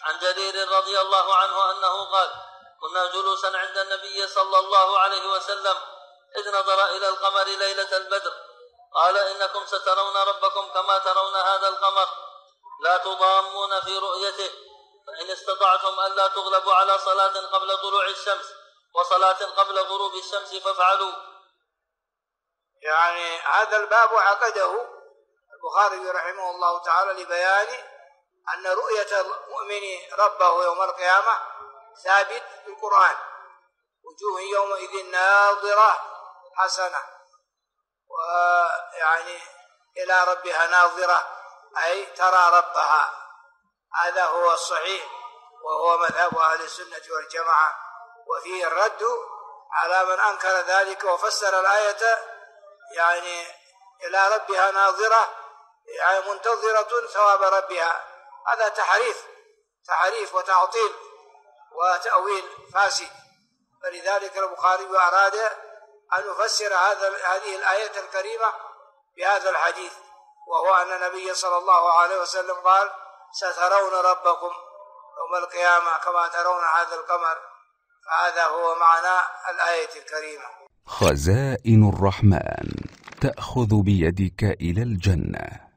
عن جرير رضي الله عنه أنه قال: كنا جلوسا عند النبي صلى الله عليه وسلم إذ نظر إلى القمر ليلة البدر قال: إنكم سترون ربكم كما ترون هذا القمر لا تضامون في رؤيته، فإن استطعتم ألا تغلبوا على صلاة قبل طلوع الشمس وصلاة قبل غروب الشمس فافعلوا. يعني هذا الباب عقده البخاري رحمه الله تعالى لبيان أن رؤية المؤمن ربه يوم القيامة ثابت في القرآن: وجوه يومئذ ناظرة حسنة، ويعني إلى ربها ناظرة، أي ترى ربها. هذا هو الصحيح وهو مذهب أهل السنة والجماعة، وفيه الرد على من أنكر ذلك وفسر الآية يعني إلى ربها ناظرة يعني منتظرة ثواب ربها. هذا تحريف وتعطيل وتأويل فاسد. فلذلك البخاري أراد أن يفسر هذه الآية الكريمة بهذا الحديث، وهو أن النبي صلى الله عليه وسلم قال: سترون ربكم يوم القيامة كما ترون هذا القمر. فهذا هو معنى الآية الكريمة. خزائن الرحمن تأخذ بيدك إلى الجنة.